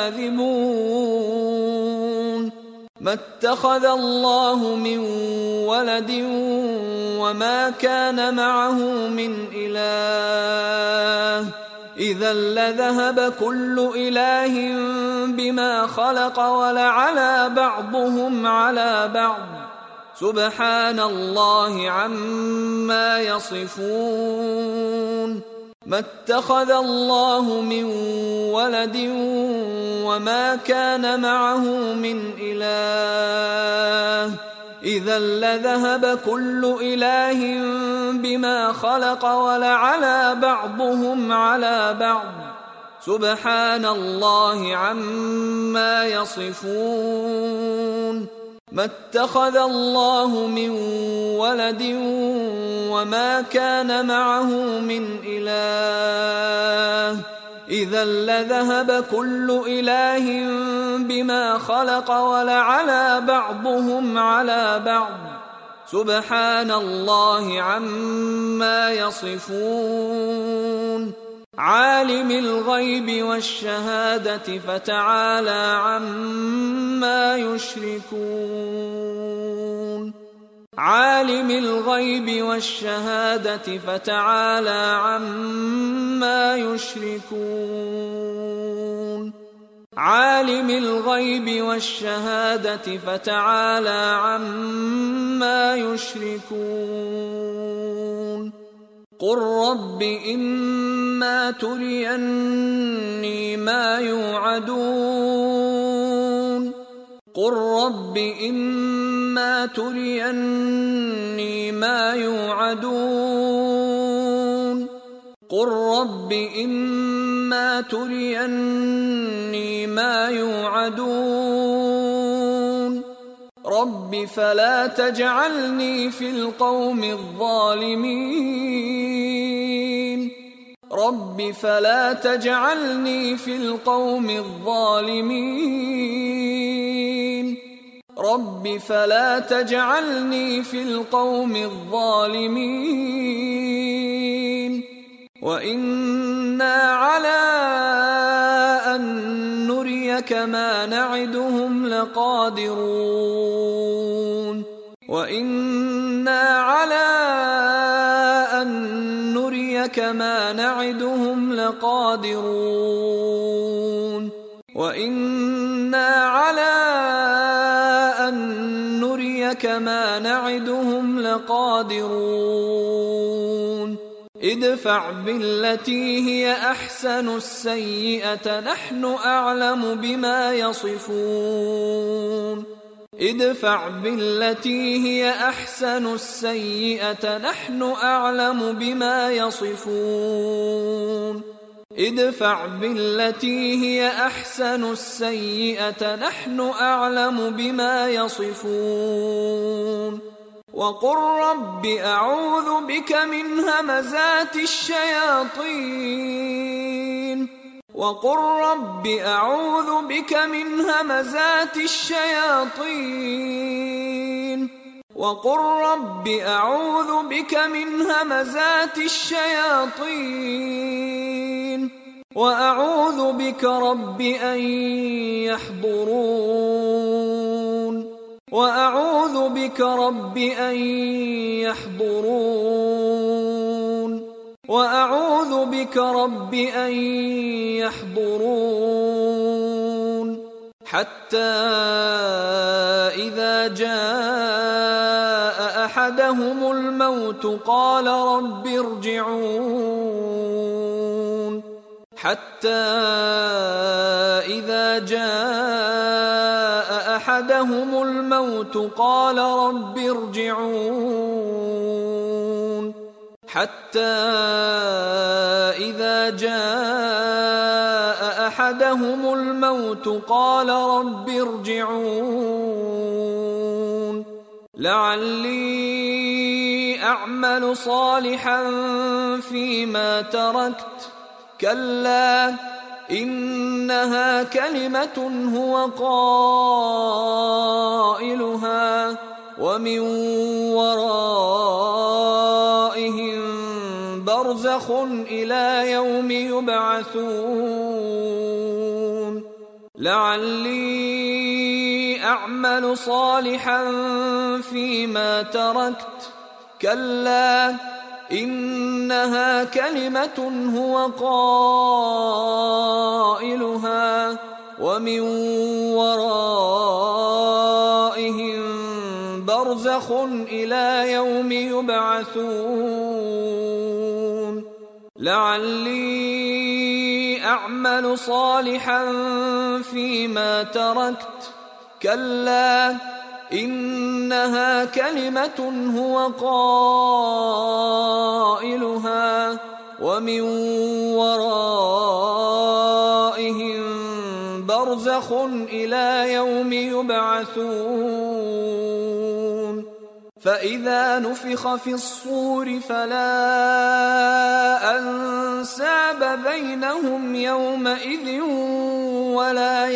لكاذبون ما اتخذ الله من ولد وما كان معه من إله إذا لذهب كل إله بما خلق ولعلى بعضهم على بعض سبحان الله عما يصفون ما اتخذ الله من ولد وما كان معه من إله إذا لذهب كل إله بما خلق ولعلى بعضهم على بعض سبحان الله عما يصفون ما اتخذ الله من ولد وما كان معه من إله إذا لذهب كل إله بما خلق ولعلى بعضهم على بعض سبحان الله عما يصفون عالم الغيب والشهادة فتعالى عما يشركون عالم الغيب والشهادة فتعالى عما يشركون عالم الغيب والشهادة فتعالى عما يشركون قل رب إما تريني ما يوعدون قل رب إما تريني ما يوعدون قل رب إما تريني ما يوعدون رب فلا تجعلني في القوم الظالمين رب فلا تجعلني في القوم الظالمين رب فلا تجعلني في القوم الظالمين وإنا على أن نريك ما نعدهم لقادرون وإنا على أن نريك ما نعدهم لقادرون وإنا على أن نريك ما نعدهم لقادرون ادفع بالتي هي أحسن السيئة نحن أعلم بما يصفون ادفع بالتي هي أحسن السيئة نحن أعلم بما يصفون ادفع بالتي هي أحسن السيئة نحن أعلم بما يصفون وقل رب أعوذ بك من همزات الشياطين وقل رب أعوذ بك من همزات الشياطين وقل رب أعوذ بك من همزات الشياطين وأعوذ بك رب أن يحضرون وأعوذ بك رب أن يحضرون وأعوذ بك رب أن يحضرون حتى إذا جاء أحدهم الموت قال رب ارجعون حتى إذا جاء أحدهم الموت قال رب ارجعون حتى إذا جاء أحدهم الموت قال رب ارجعون لعلي أعمل صالحا فيما تركت كلا إنها كلمة هو قائلها ومن ورائهم برزخ إلى يوم يبعثون لعلي أعمل صالحا فيما تركت كلا إنها كلمة هو قائلها ومن ورائهم برزخ إلى يوم يبعثون لعلي أعمل صالحا فيما تركت كلا إنها كلمة هو قائلها ومن ورائهم برزخ إلى يوم يبعثون فإذا نفخ في الصور فلا أنساب بينهم يومئذ ولا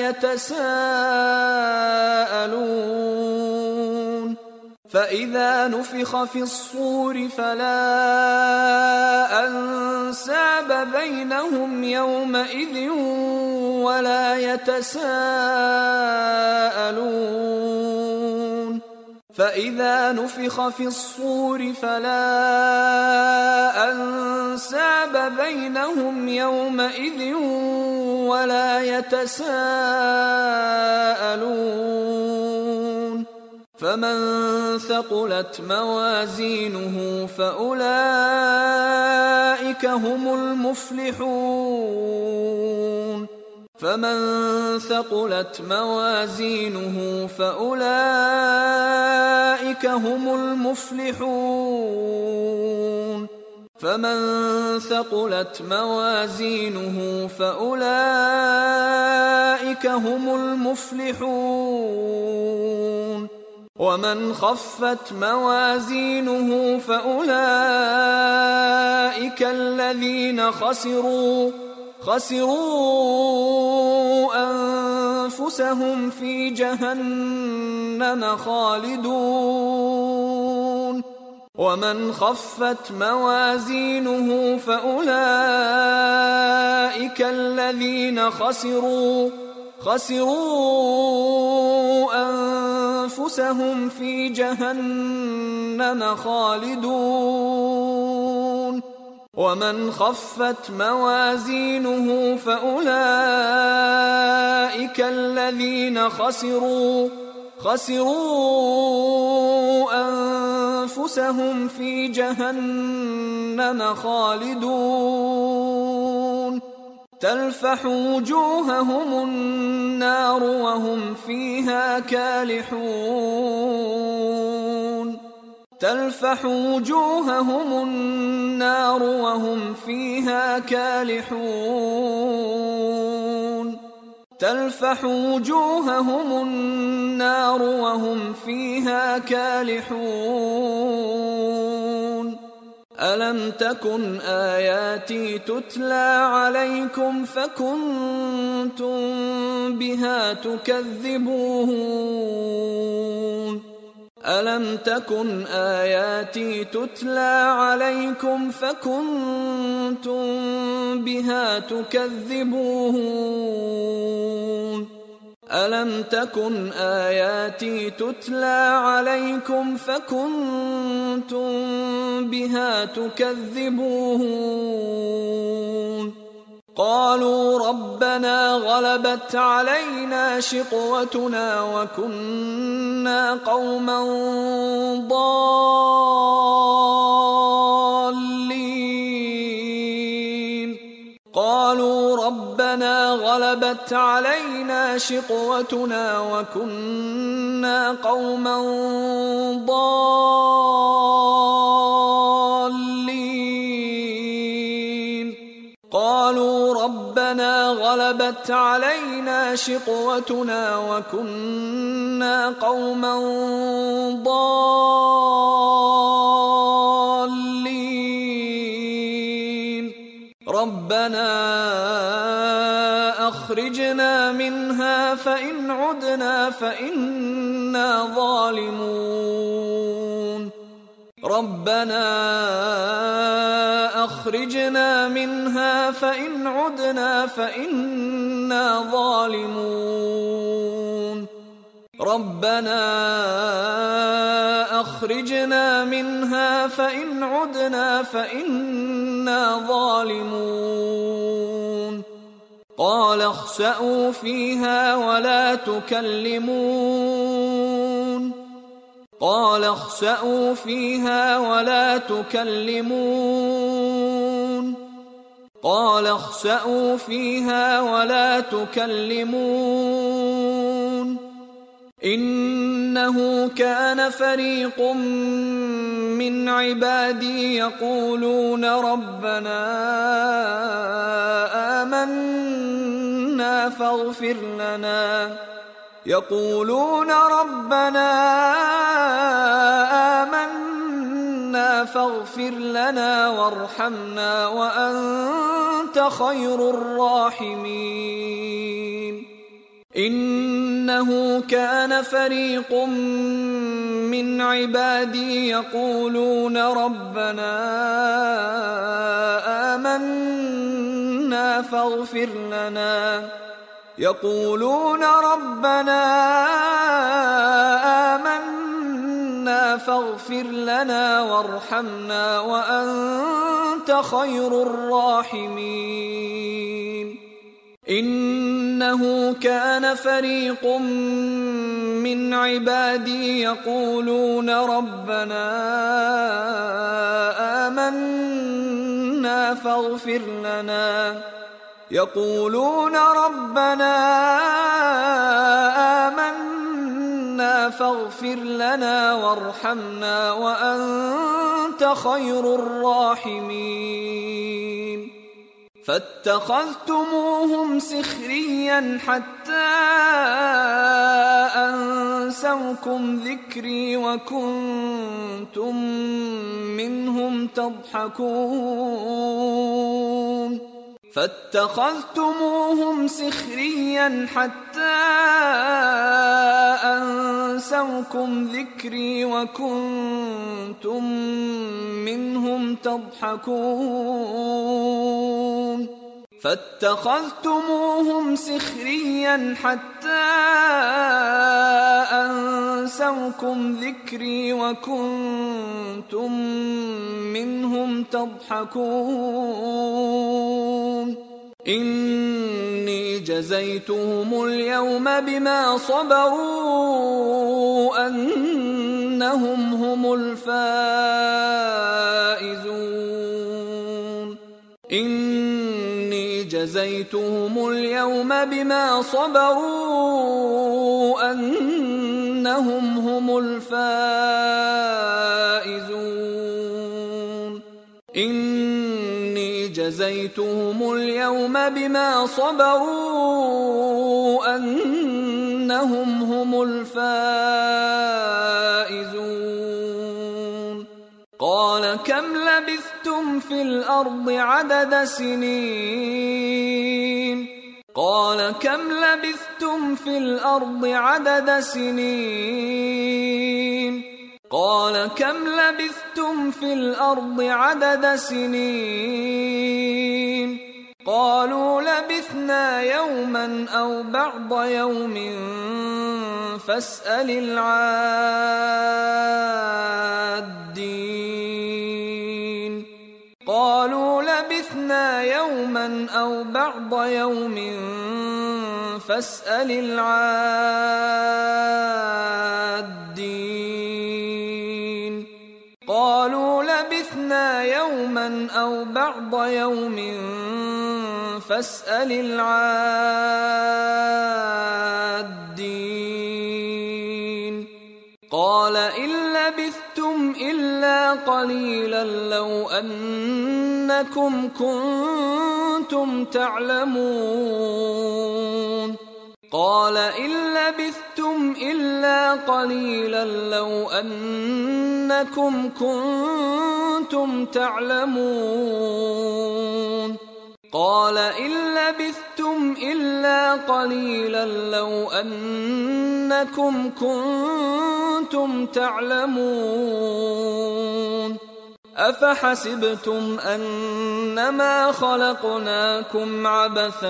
يتساءلون فإذا نفخ في الصور فلا أنساب بينهم يومئذ ولا يتساءلون فإذا نفخ في الصور فلا أنساب بينهم يومئذ ولا يتساءلون فمن ثقلت موازينه فأولئك هم المفلحون فمن ثقلت موازينه فأولئك هم المفلحون فمن ثقلت موازينه فأولئك هم المفلحون ومن خفت موازينه فأولئك الذين خسروا خسروا أنفسهم في جهنم خالدون ومن خفت موازينه فأولئك الذين خسروا خسروا أنفسهم في جهنم خالدون ومن خفت موازينه فأولئك الذين خسروا خسروا أنفسهم في جهنم خالدون تلفح وجوههم النار وهم فيها كالحون تلفح وجوههم النار وهم فيها كالحون تلفح وجوههم النار وهم فيها كالحون ألم تكن آياتي تتلى عليكم فكنتم بها تكذبون ألم تكن آياتي تتلى عليكم فكنتم بها تكذبون ألم تكن آياتي تتلى عليكم فكنتم بها تكذبون قالوا ربنا غلبت علينا شقوتنا وكنا قوما ضالين قالوا ربنا غلبت علينا شقوتنا وكنا قوما ضالين قالوا ربنا غلبت علينا شقوتنا وكنا قوما ضالين ربنا أخرجنا منها فإن عدنا فإنا ظالمون ربنا أخرجنا منها فإن عدنا فإنا ظالمون ربنا أخرجنا منها فإن عدنا فإنا ظالمون قال اخسئوا فيها ولا تكلمون قال اخسئوا فيها ولا تكلمون قال اخسئوا فيها ولا تكلمون إنه كان فريق من عبادي يقولون ربنا آمنا فاغفر لنا يقولون ربنا آمنا فاغفر لنا وارحمنا وأنت خير الراحمين إنه كان فريق من عبادي يقولون ربنا آمنا فاغفر لنا يقولون ربنا آمنا فاغفر لنا وارحمنا وأنت خير الراحمين إنه كان فريق من عبادي يقولون ربنا آمنا فاغفر لنا يقولون ربنا آمنا فاغفر لنا وارحمنا وأنت خير الراحمين فاتخذتموهم سخريا حتى أنسوكم ذكري وكنتم منهم تضحكون فاتخذتموهم سخريا حتى أنسوكم ذكري وكنتم منهم تضحكون فاتخذتموهم سخريا حتى أنسوكم ذكري وكنتم منهم تضحكون إني جزيتهم اليوم بما صبروا أنهم هم الفائزون إني جزيتهم اليوم بما صبروا أنهم هم الفائزون إني جزيتهم اليوم بما صبروا أنهم هم الفائزون قال كم لبثتم في الأرض عدد سنين قال كم لبثتم في الأرض عدد سنين قال كم لبثتم في الأرض عدد سنين قالوا لبثنا يوما أو بعض يوم فاسأل العادين قالوا لبثنا يوما أو بعض يوم فاسأل العادين قالوا لبثنا يوما أو بعض يوم فاسأل العادين قال إن لبثتم إلا قليلا لو أنكم كنتم تعلمون قال إن لبثتم إلا قليلا لو أنكم كنتم تعلمون قال إن لبثتم إلا قليلا لو أنكم كنتم تعلمون أفحسبتم أنما خلقناكم عبثا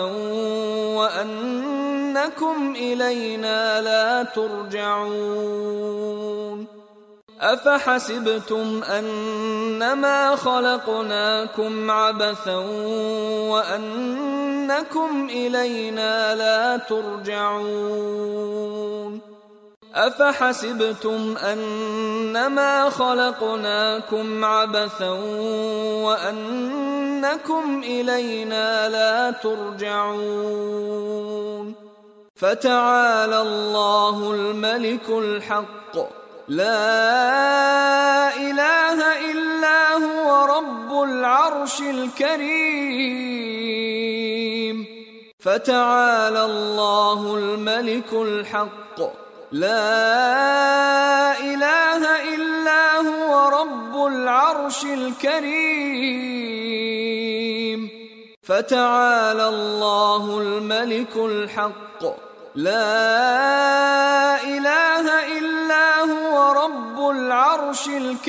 وأنكم إلينا لا ترجعون أفحسبتم أنما خلقناكم عبثا وأنكم إلينا لا ترجعون أفحسبتم أنما خلقناكم عبثا وأنكم إلينا لا ترجعون فتعالى الله الملك الحق لا إله إلا هو رب العرش الكريم فتعالى الله الملك الحق لا إله إلا هو رب العرش الكريم فتعالى الله الملك الحق لا إله إلا هو رب العرش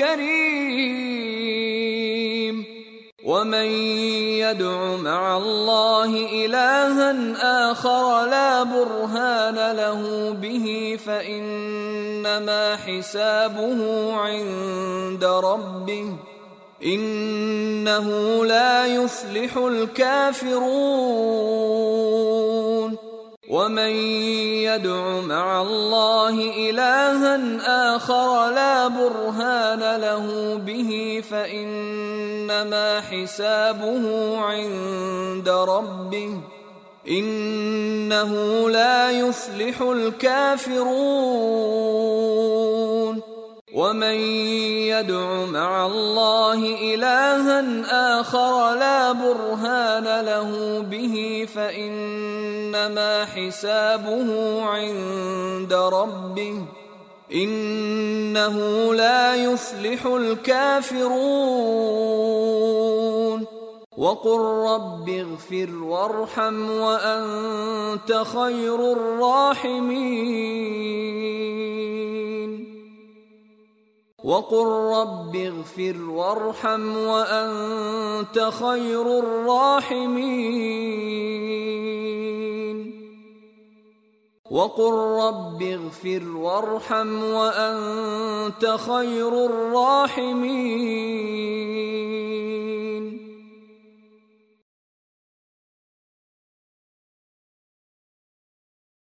الكريم ومن يدع مع الله إلها آخر لا برهان له به فإنما حسابه عند ربه إنه لا يفلح الكافرون ومن يدع مع الله إلها آخر لا برهان له به فإنما حسابه عند ربه إنه لا يفلح الكافرون ومن يدع مع الله إلها آخر لا برهان له به فإنما حسابه عند ربه إنه لا يفلح الكافرون وقل رب اغفر وارحم وأنت خير الراحمين وقل رب اغفر وارحم وأنت خير الراحمين وقل رب اغفر وارحم وأنت خير الراحمين